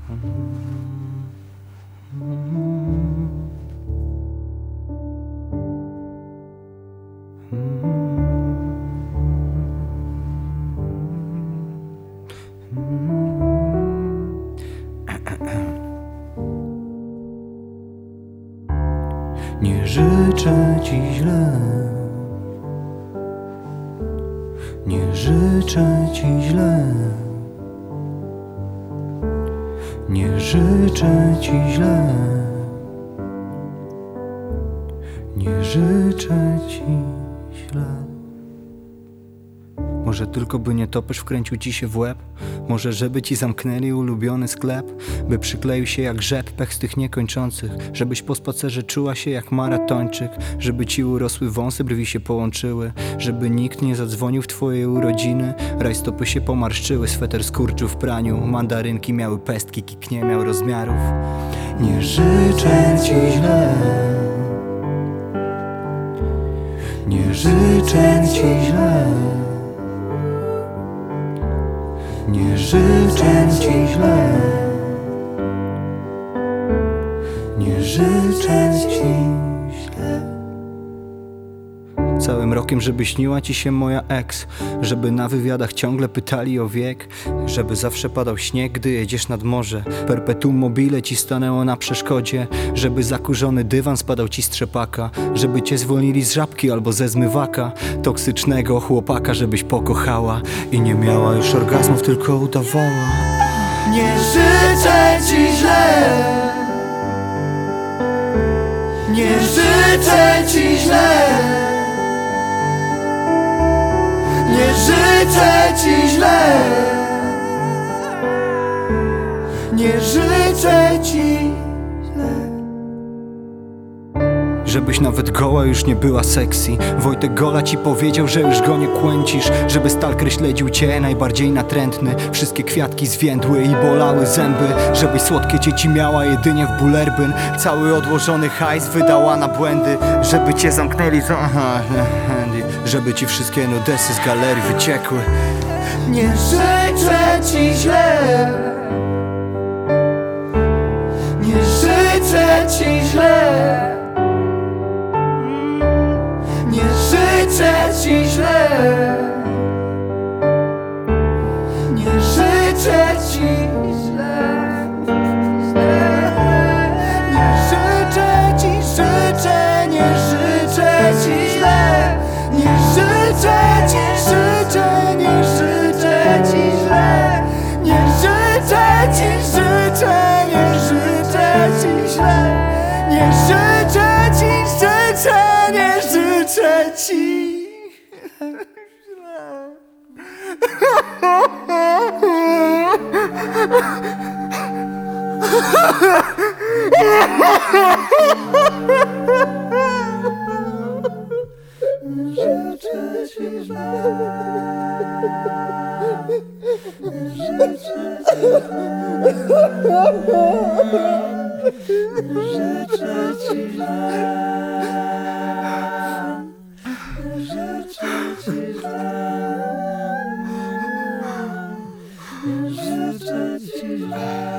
Nie życzę ci źle, nie życzę ci źle, nie życzę ci źle, nie życzę ci źle. Może tylko by nietoperz wkręcił ci się w łeb, może żeby ci zamknęli ulubiony sklep, by przykleił się jak rzep pech z tych niekończących, żebyś po spacerze czuła się jak maratończyk, żeby ci urosły wąsy, brwi się połączyły, żeby nikt nie zadzwonił w twoje urodziny, rajstopy się pomarszczyły, sweter skurczył w praniu, mandarynki miały pestki, kik nie miał rozmiarów. Nie życzę ci źle, nie życzę ci źle, nie życzę ci źle, nie życzę ci źle. Całym rokiem, żeby śniła ci się moja ex, żeby na wywiadach ciągle pytali o wiek, żeby zawsze padał śnieg, gdy jedziesz nad morze, perpetuum mobile ci stanęło na przeszkodzie, żeby zakurzony dywan spadał ci z trzepaka, żeby cię zwolnili z żabki albo ze zmywaka, toksycznego chłopaka, żebyś pokochała i nie miała już orgazmów, tylko udawała. Nie życzę ci źle, nie życzę ci źle, nie życzę ci źle, nie życzę ci źle. Żebyś nawet goła już nie była sexy. Wojtek Gola ci powiedział, że już go nie kłęcisz, żeby stalker śledził cię najbardziej natrętny. Wszystkie kwiatki zwiędły i bolały zęby, żebyś słodkie dzieci miała jedynie w Bullerbyn. Cały odłożony hajs wydała na błędy, żeby cię zamknęli żeby ci wszystkie nudesy z galerii wyciekły. Nie życzę ci źle, nie życzę ci źle, nie życzę ci źle, nie życzę ci źle, nie życzę ci, życzę, nie życzę ci źle, nie życzę ci, życzę, nie życzę ci źle, nie życzę ci, życzę, nie życzę ci źle, nie życzę ci, życzę, nie życzę ci życzę ci źle, życzę ci źle, życzę ci źle, życzę ci źle.